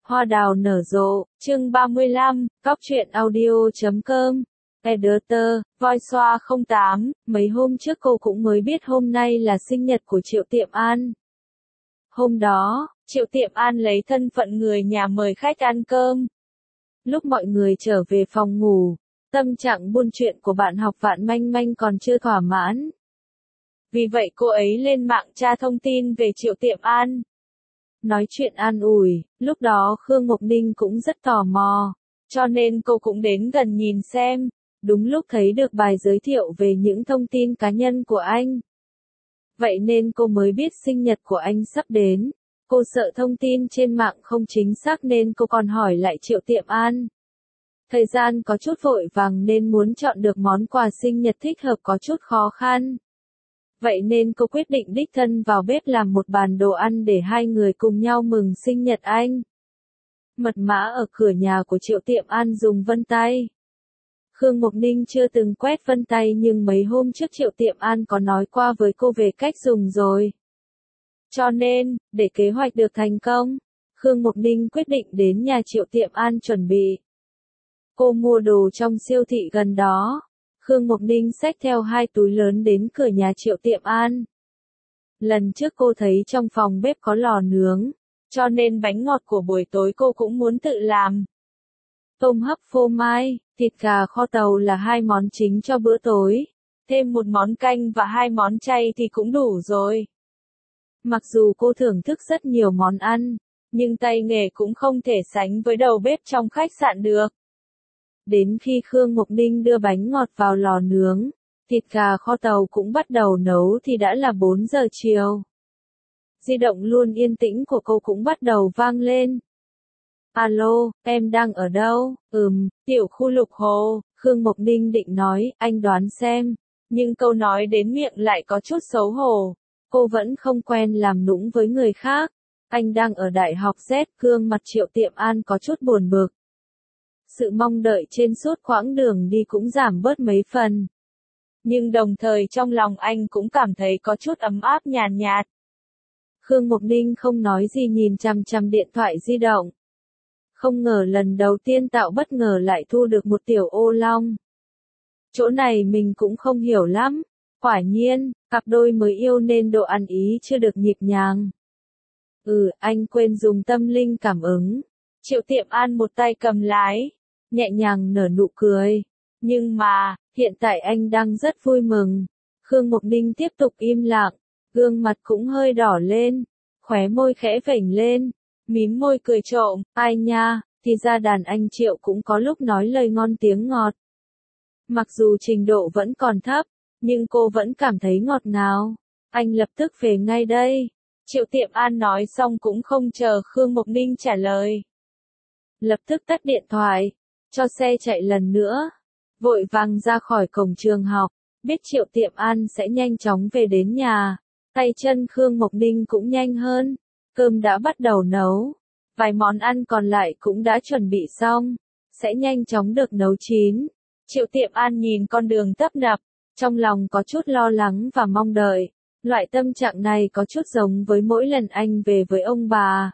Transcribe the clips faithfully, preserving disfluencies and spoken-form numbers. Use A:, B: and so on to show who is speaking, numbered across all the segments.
A: Hoa đào nở rộ, chương ba mươi lăm, góc truyện audio chấm com. Editor, Voi Xoa không tám, mấy hôm trước cô cũng mới biết hôm nay là sinh nhật của Triệu Tiệm An. Hôm đó, Triệu Tiệm An lấy thân phận người nhà mời khách ăn cơm. Lúc mọi người trở về phòng ngủ, tâm trạng buôn chuyện của bạn học Vạn Manh Manh còn chưa thỏa mãn. Vì vậy cô ấy lên mạng tra thông tin về Triệu Tiệm An. Nói chuyện an ủi, lúc đó Khương Ngọc Ninh cũng rất tò mò, cho nên cô cũng đến gần nhìn xem, đúng lúc thấy được bài giới thiệu về những thông tin cá nhân của anh. Vậy nên cô mới biết sinh nhật của anh sắp đến, cô sợ thông tin trên mạng không chính xác nên cô còn hỏi lại Triệu Tiệm An. Thời gian có chút vội vàng nên muốn chọn được món quà sinh nhật thích hợp có chút khó khăn. Vậy nên cô quyết định đích thân vào bếp làm một bàn đồ ăn để hai người cùng nhau mừng sinh nhật anh. Mật mã ở cửa nhà của Triệu Tiệm An dùng vân tay. Khương Ngọc Ninh chưa từng quét vân tay nhưng mấy hôm trước Triệu Tiệm An có nói qua với cô về cách dùng rồi. Cho nên, để kế hoạch được thành công, Khương Ngọc Ninh quyết định đến nhà Triệu Tiệm An chuẩn bị. Cô mua đồ trong siêu thị gần đó. Khương Ngọc Ninh xách theo hai túi lớn đến cửa nhà Triệu Tiệm An. Lần trước cô thấy trong phòng bếp có lò nướng, cho nên bánh ngọt của buổi tối cô cũng muốn tự làm. Tôm hấp phô mai, thịt gà kho tàu là hai món chính cho bữa tối. Thêm một món canh và hai món chay thì cũng đủ rồi. Mặc dù cô thưởng thức rất nhiều món ăn, nhưng tay nghề cũng không thể sánh với đầu bếp trong khách sạn được. Đến khi Khương Ngọc Ninh đưa bánh ngọt vào lò nướng, thịt gà kho tàu cũng bắt đầu nấu thì đã là bốn giờ chiều. Di động luôn yên tĩnh của cô cũng bắt đầu vang lên. Alo, em đang ở đâu? Ừm, tiểu khu Lục Hồ, Khương Ngọc Ninh định nói, anh đoán xem. Nhưng câu nói đến miệng lại có chút xấu hổ. Cô vẫn không quen làm nũng với người khác. Anh đang ở Đại học Z, gương mặt Triệu Tiệm An có chút buồn bực. Sự mong đợi trên suốt quãng đường đi cũng giảm bớt mấy phần. Nhưng đồng thời trong lòng anh cũng cảm thấy có chút ấm áp nhàn nhạt, nhạt. Khương Ngọc Ninh không nói gì nhìn chằm chằm điện thoại di động. Không ngờ lần đầu tiên tạo bất ngờ lại thu được một tiểu ô long. Chỗ này mình cũng không hiểu lắm. Quả nhiên, cặp đôi mới yêu nên độ ăn ý chưa được nhịp nhàng. Ừ, anh quên dùng tâm linh cảm ứng. Triệu Tiệm An một tay cầm lái, nhẹ nhàng nở nụ cười. Nhưng mà, hiện tại anh đang rất vui mừng. Khương Ngọc Ninh tiếp tục im lặng, gương mặt cũng hơi đỏ lên, khóe môi khẽ vểnh lên, mím môi cười trộm, ai nha, thì ra đàn anh Triệu cũng có lúc nói lời ngon tiếng ngọt. Mặc dù trình độ vẫn còn thấp, nhưng cô vẫn cảm thấy ngọt ngào. Anh lập tức về ngay đây. Triệu Tiệm An nói xong cũng không chờ Khương Ngọc Ninh trả lời. Lập tức tắt điện thoại, cho xe chạy lần nữa. Vội vàng ra khỏi cổng trường học, biết Triệu Tiệm An sẽ nhanh chóng về đến nhà. Tay chân Khương Ngọc Ninh cũng nhanh hơn. Cơm đã bắt đầu nấu. Vài món ăn còn lại cũng đã chuẩn bị xong. Sẽ nhanh chóng được nấu chín. Triệu Tiệm An nhìn con đường tấp nập. Trong lòng có chút lo lắng và mong đợi. Loại tâm trạng này có chút giống với mỗi lần anh về với ông bà.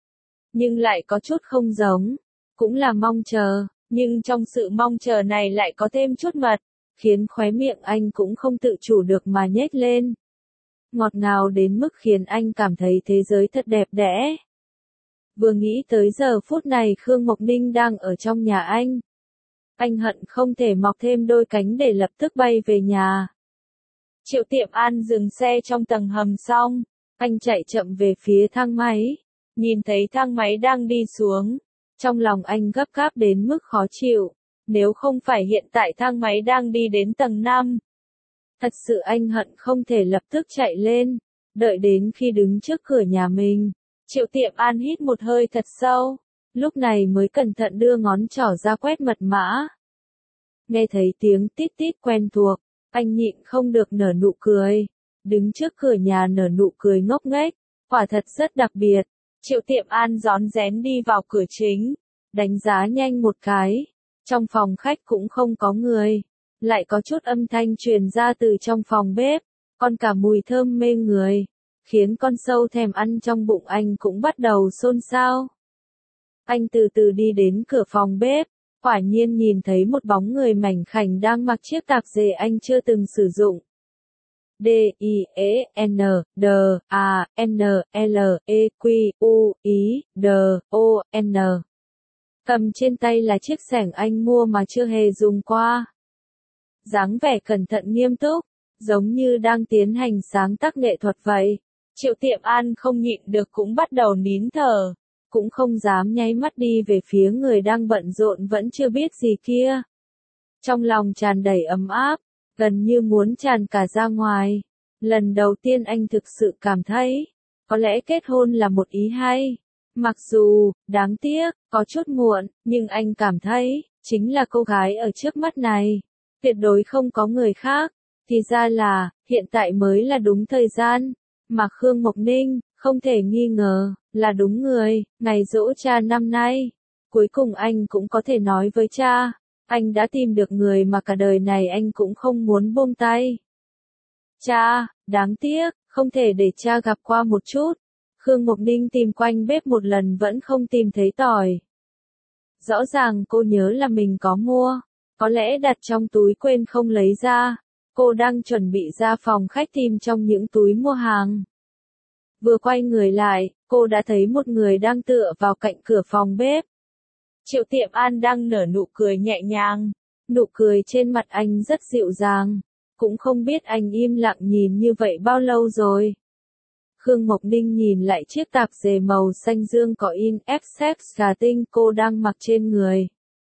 A: Nhưng lại có chút không giống. Cũng là mong chờ. Nhưng trong sự mong chờ này lại có thêm chút mật. Khiến khóe miệng anh cũng không tự chủ được mà nhếch lên. Ngọt ngào đến mức khiến anh cảm thấy thế giới thật đẹp đẽ. Vừa nghĩ tới giờ phút này Khương Ngọc Ninh đang ở trong nhà anh. Anh hận không thể mọc thêm đôi cánh để lập tức bay về nhà. Triệu Tiệm An dừng xe trong tầng hầm xong, anh chạy chậm về phía thang máy. Nhìn thấy thang máy đang đi xuống. Trong lòng anh gấp gáp đến mức khó chịu. Nếu không phải hiện tại thang máy đang đi đến tầng năm. Thật sự anh hận không thể lập tức chạy lên. Đợi đến khi đứng trước cửa nhà mình. Triệu Tiệm An hít một hơi thật sâu. Lúc này mới cẩn thận đưa ngón trỏ ra quét mật mã. Nghe thấy tiếng tít tít quen thuộc. Anh nhịn không được nở nụ cười. Đứng trước cửa nhà nở nụ cười ngốc nghếch. Quả thật rất đặc biệt. Triệu Tiệm An rón rén đi vào cửa chính. Đánh giá nhanh một cái. Trong phòng khách cũng không có người. Lại có chút âm thanh truyền ra từ trong phòng bếp. Còn cả mùi thơm mê người. Khiến con sâu thèm ăn trong bụng anh cũng bắt đầu xôn xao. Anh từ từ đi đến cửa phòng bếp, quả nhiên nhìn thấy một bóng người mảnh khảnh đang mặc chiếc tạp dề anh chưa từng sử dụng. D, I, E, N, D, A, N, L, E, Q, U, I, D, O, N. Cầm trên tay là chiếc xẻng anh mua mà chưa hề dùng qua. Dáng vẻ cẩn thận nghiêm túc, giống như đang tiến hành sáng tác nghệ thuật vậy. Triệu Tiệm An không nhịn được cũng bắt đầu nín thở, cũng không dám nháy mắt đi về phía người đang bận rộn vẫn chưa biết gì kia. Trong lòng tràn đầy ấm áp, gần như muốn tràn cả ra ngoài. Lần đầu tiên anh thực sự cảm thấy, có lẽ kết hôn là một ý hay. Mặc dù, đáng tiếc, có chút muộn, nhưng anh cảm thấy, chính là cô gái ở trước mắt này. Tuyệt đối không có người khác. Thì ra là, hiện tại mới là đúng thời gian. Mà Khương Mộc Ninh, không thể nghi ngờ, là đúng người. Ngày giỗ cha năm nay, cuối cùng anh cũng có thể nói với cha, anh đã tìm được người mà cả đời này anh cũng không muốn buông tay. Cha, đáng tiếc, không thể để cha gặp qua một chút. Khương Mộc Ninh tìm quanh bếp một lần vẫn không tìm thấy tỏi. Rõ ràng cô nhớ là mình có mua, có lẽ đặt trong túi quên không lấy ra. Cô đang chuẩn bị ra phòng khách tìm trong những túi mua hàng. Vừa quay người lại, cô đã thấy một người đang tựa vào cạnh cửa phòng bếp. Triệu Tiệm An đang nở nụ cười nhẹ nhàng, nụ cười trên mặt anh rất dịu dàng, cũng không biết anh im lặng nhìn như vậy bao lâu rồi. Khương Mộc Ninh nhìn lại chiếc tạp dề màu xanh dương có in ép sex gà tinh cô đang mặc trên người.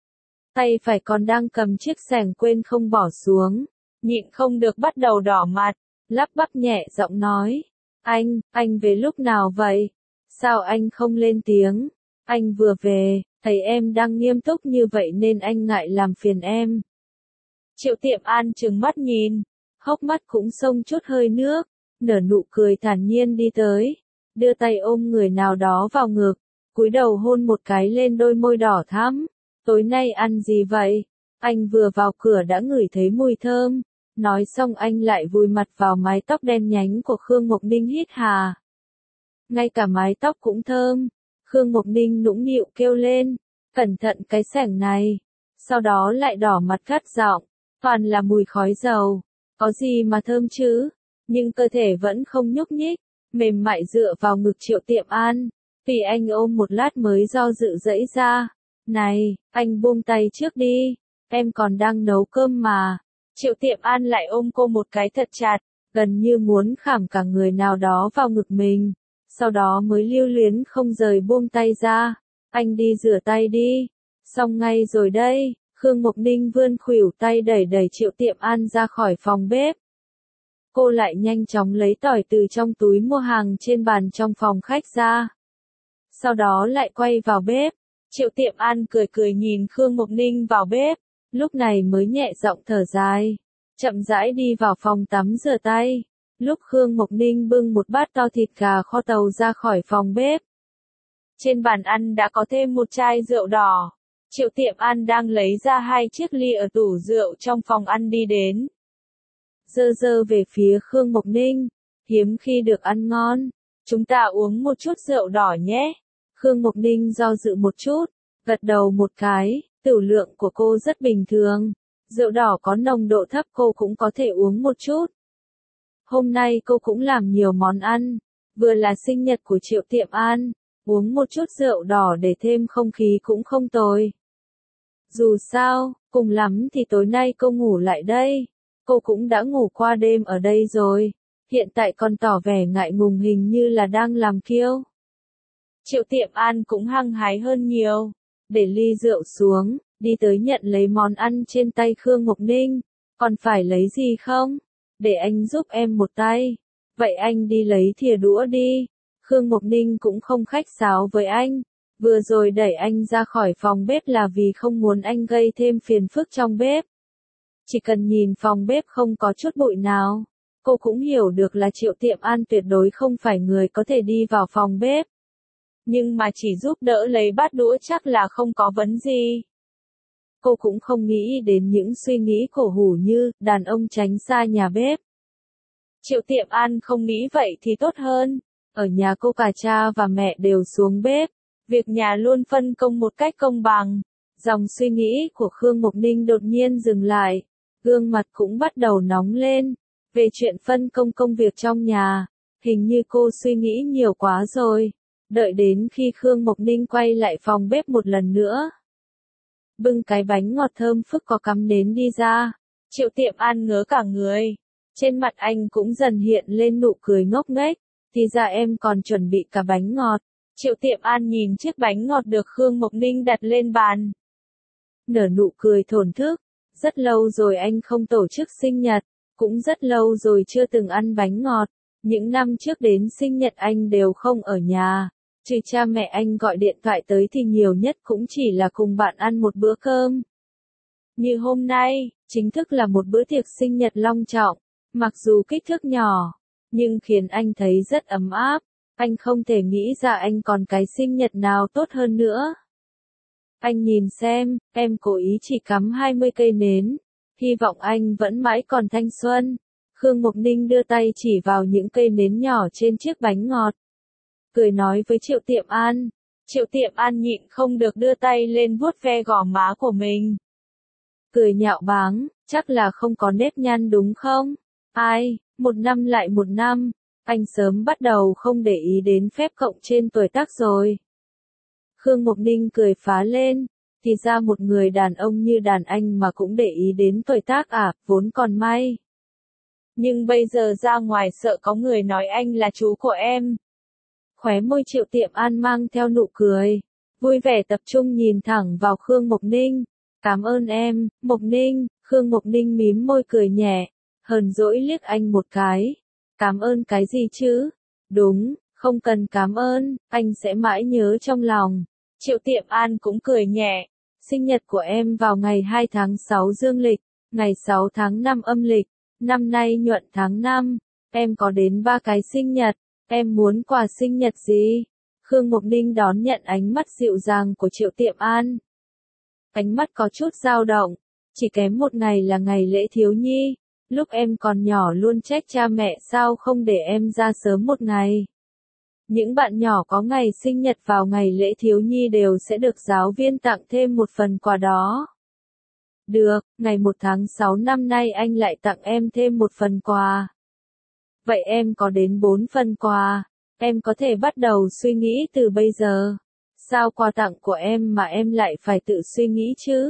A: Tay phải còn đang cầm chiếc xẻng quên không bỏ xuống, nhịn không được bắt đầu đỏ mặt, lắp bắp nhẹ giọng nói. Anh, anh về lúc nào vậy? Sao anh không lên tiếng? Anh vừa về, thấy em đang nghiêm túc như vậy nên anh ngại làm phiền em. Triệu Tiệm An trừng mắt nhìn, hốc mắt cũng xông chút hơi nước, nở nụ cười thản nhiên đi tới, đưa tay ôm người nào đó vào ngực, cúi đầu hôn một cái lên đôi môi đỏ thắm. Tối nay ăn gì vậy? Anh vừa vào cửa đã ngửi thấy mùi thơm. Nói xong anh lại vùi mặt vào mái tóc đen nhánh của Khương Mộc Ninh hít hà. Ngay cả mái tóc cũng thơm. Khương Mộc Ninh nũng nịu kêu lên, cẩn thận cái xẻng này. Sau đó lại đỏ mặt gắt giọng, toàn là mùi khói dầu. Có gì mà thơm chứ? Nhưng cơ thể vẫn không nhúc nhích, mềm mại dựa vào ngực Triệu Tiệm An. Vì anh ôm một lát mới do dự dẫy ra. Này, anh buông tay trước đi, em còn đang nấu cơm mà. Triệu Tiệm An lại ôm cô một cái thật chặt, gần như muốn khảm cả người nào đó vào ngực mình. Sau đó mới lưu luyến không rời buông tay ra. Anh đi rửa tay đi. Xong ngay rồi đây. Khương Mộc Ninh vươn khuỷu tay đẩy đẩy Triệu Tiệm An ra khỏi phòng bếp. Cô lại nhanh chóng lấy tỏi từ trong túi mua hàng trên bàn trong phòng khách ra. Sau đó lại quay vào bếp. Triệu Tiệm An cười cười nhìn Khương Mộc Ninh vào bếp, lúc này mới nhẹ giọng thở dài, chậm rãi đi vào phòng tắm rửa tay. Lúc Khương Mộc Ninh bưng một bát to thịt gà kho tàu ra khỏi phòng bếp, trên bàn ăn đã có thêm một chai rượu đỏ. Triệu Tiệm An đang lấy ra hai chiếc ly ở tủ rượu trong phòng ăn đi đến. Dơ dơ về phía Khương Mộc Ninh, hiếm khi được ăn ngon, chúng ta uống một chút rượu đỏ nhé. Khương Mộc Ninh do dự một chút, gật đầu một cái, tửu lượng của cô rất bình thường. Rượu đỏ có nồng độ thấp cô cũng có thể uống một chút. Hôm nay cô cũng làm nhiều món ăn, vừa là sinh nhật của Triệu Tiệm An, uống một chút rượu đỏ để thêm không khí cũng không tồi. Dù sao, cùng lắm thì tối nay cô ngủ lại đây. Cô cũng đã ngủ qua đêm ở đây rồi, hiện tại còn tỏ vẻ ngại ngùng hình như là đang làm kiêu. Triệu Tiệm An cũng hăng hái hơn nhiều, để ly rượu xuống, đi tới nhận lấy món ăn trên tay Khương Mộc Ninh. Còn phải lấy gì không? Để anh giúp em một tay. Vậy anh đi lấy thìa đũa đi. Khương Mộc Ninh cũng không khách sáo với anh. Vừa rồi đẩy anh ra khỏi phòng bếp là vì không muốn anh gây thêm phiền phức trong bếp. Chỉ cần nhìn phòng bếp không có chút bụi nào, cô cũng hiểu được là Triệu Tiệm An tuyệt đối không phải người có thể đi vào phòng bếp. Nhưng mà chỉ giúp đỡ lấy bát đũa chắc là không có vấn gì. Cô cũng không nghĩ đến những suy nghĩ cổ hủ như, đàn ông tránh xa nhà bếp. Triệu Tiệm An không nghĩ vậy thì tốt hơn. Ở nhà cô cả cha và mẹ đều xuống bếp, Việc nhà luôn phân công một cách công bằng. Dòng suy nghĩ của Khương Mộc Ninh đột nhiên dừng lại, gương mặt cũng bắt đầu nóng lên. Về chuyện phân công công việc trong nhà, hình như cô suy nghĩ nhiều quá rồi. Đợi đến khi Khương Mộc Ninh quay lại phòng bếp một lần nữa, bưng cái bánh ngọt thơm phức có cắm nến đi ra, Triệu Tiệm An ngớ cả người. Trên mặt anh cũng dần hiện lên nụ cười ngốc nghếch, thì ra em còn chuẩn bị cả bánh ngọt. Triệu Tiệm An nhìn chiếc bánh ngọt được Khương Mộc Ninh đặt lên bàn, nở nụ cười thổn thức. Rất lâu rồi anh không tổ chức sinh nhật, cũng rất lâu rồi chưa từng ăn bánh ngọt. Những năm trước đến sinh nhật anh đều không ở nhà, trừ cha mẹ anh gọi điện thoại tới thì nhiều nhất cũng chỉ là cùng bạn ăn một bữa cơm. Như hôm nay, chính thức là một bữa tiệc sinh nhật long trọng, mặc dù kích thước nhỏ, nhưng khiến anh thấy rất ấm áp. Anh không thể nghĩ ra anh còn cái sinh nhật nào tốt hơn nữa. Anh nhìn xem, em cố ý chỉ cắm hai mươi cây nến, hy vọng anh vẫn mãi còn thanh xuân. Khương Mộc Ninh đưa tay chỉ vào những cây nến nhỏ trên chiếc bánh ngọt, cười nói với Triệu Tiệm An. Triệu Tiệm An nhịn không được đưa tay lên vuốt ve gò má của mình, cười nhạo báng, chắc là không có nếp nhăn đúng không? Ai, một năm lại một năm, anh sớm bắt đầu không để ý đến phép cộng trên tuổi tác rồi. Khương Mộc Ninh cười phá lên, thì ra một người đàn ông như đàn anh mà cũng để ý đến tuổi tác à, vốn còn may. Nhưng bây giờ ra ngoài sợ có người nói anh là chú của em. Khóe môi Triệu Tiệm An mang theo nụ cười, vui vẻ tập trung nhìn thẳng vào Khương Mộc Ninh. Cảm ơn em, Mộc Ninh. Khương Mộc Ninh mím môi cười nhẹ, hờn dỗi liếc anh một cái. Cảm ơn cái gì chứ? Đúng, không cần cảm ơn, anh sẽ mãi nhớ trong lòng. Triệu Tiệm An cũng cười nhẹ. Sinh nhật của em vào ngày hai tháng sáu dương lịch, ngày sáu tháng năm âm lịch. Năm nay nhuận tháng năm, em có đến ba cái sinh nhật, em muốn quà sinh nhật gì? Khương Mộc Ninh đón nhận ánh mắt dịu dàng của Triệu Tiệm An. Ánh mắt có chút dao động, chỉ kém một ngày là ngày lễ thiếu nhi, lúc em còn nhỏ luôn trách cha mẹ sao không để em ra sớm một ngày. Những bạn nhỏ có ngày sinh nhật vào ngày lễ thiếu nhi đều sẽ được giáo viên tặng thêm một phần quà đó. Được, ngày một tháng sáu năm nay anh lại tặng em thêm một phần quà. Vậy em có đến bốn phần quà, em có thể bắt đầu suy nghĩ từ bây giờ. Sao quà tặng của em mà em lại phải tự suy nghĩ chứ?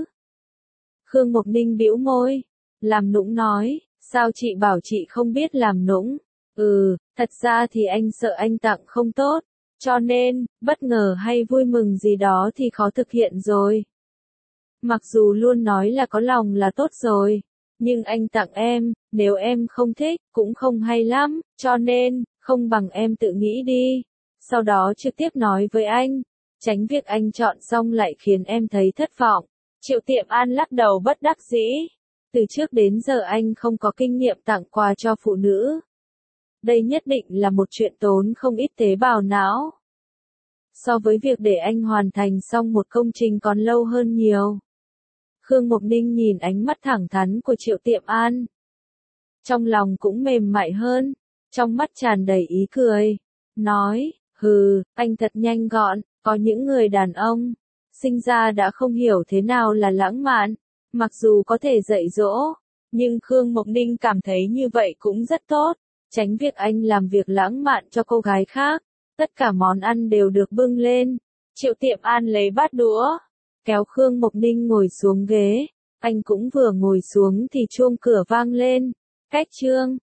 A: Khương Mộc Ninh bĩu môi, làm nũng nói, sao chị bảo chị không biết làm nũng? Ừ, thật ra thì anh sợ anh tặng không tốt, cho nên, bất ngờ hay vui mừng gì đó thì khó thực hiện rồi. Mặc dù luôn nói là có lòng là tốt rồi, nhưng anh tặng em, nếu em không thích, cũng không hay lắm, cho nên, không bằng em tự nghĩ đi. Sau đó trực tiếp nói với anh, tránh việc anh chọn xong lại khiến em thấy thất vọng. Triệu Tiệm An lắc đầu bất đắc dĩ. Từ trước đến giờ anh không có kinh nghiệm tặng quà cho phụ nữ. Đây nhất định là một chuyện tốn không ít tế bào não. So với việc để anh hoàn thành xong một công trình còn lâu hơn nhiều. Khương Mộc Ninh nhìn ánh mắt thẳng thắn của Triệu Tiệm An. Trong lòng cũng mềm mại hơn, trong mắt tràn đầy ý cười. Nói, hừ, anh thật nhanh gọn, có những người đàn ông, sinh ra đã không hiểu thế nào là lãng mạn, mặc dù có thể dạy dỗ, nhưng Khương Mộc Ninh cảm thấy như vậy cũng rất tốt, tránh việc anh làm việc lãng mạn cho cô gái khác. Tất cả món ăn đều được bưng lên, Triệu Tiệm An lấy bát đũa, kéo Khương Mộc Ninh ngồi xuống ghế, anh cũng vừa ngồi xuống thì chuông cửa vang lên. Cách chương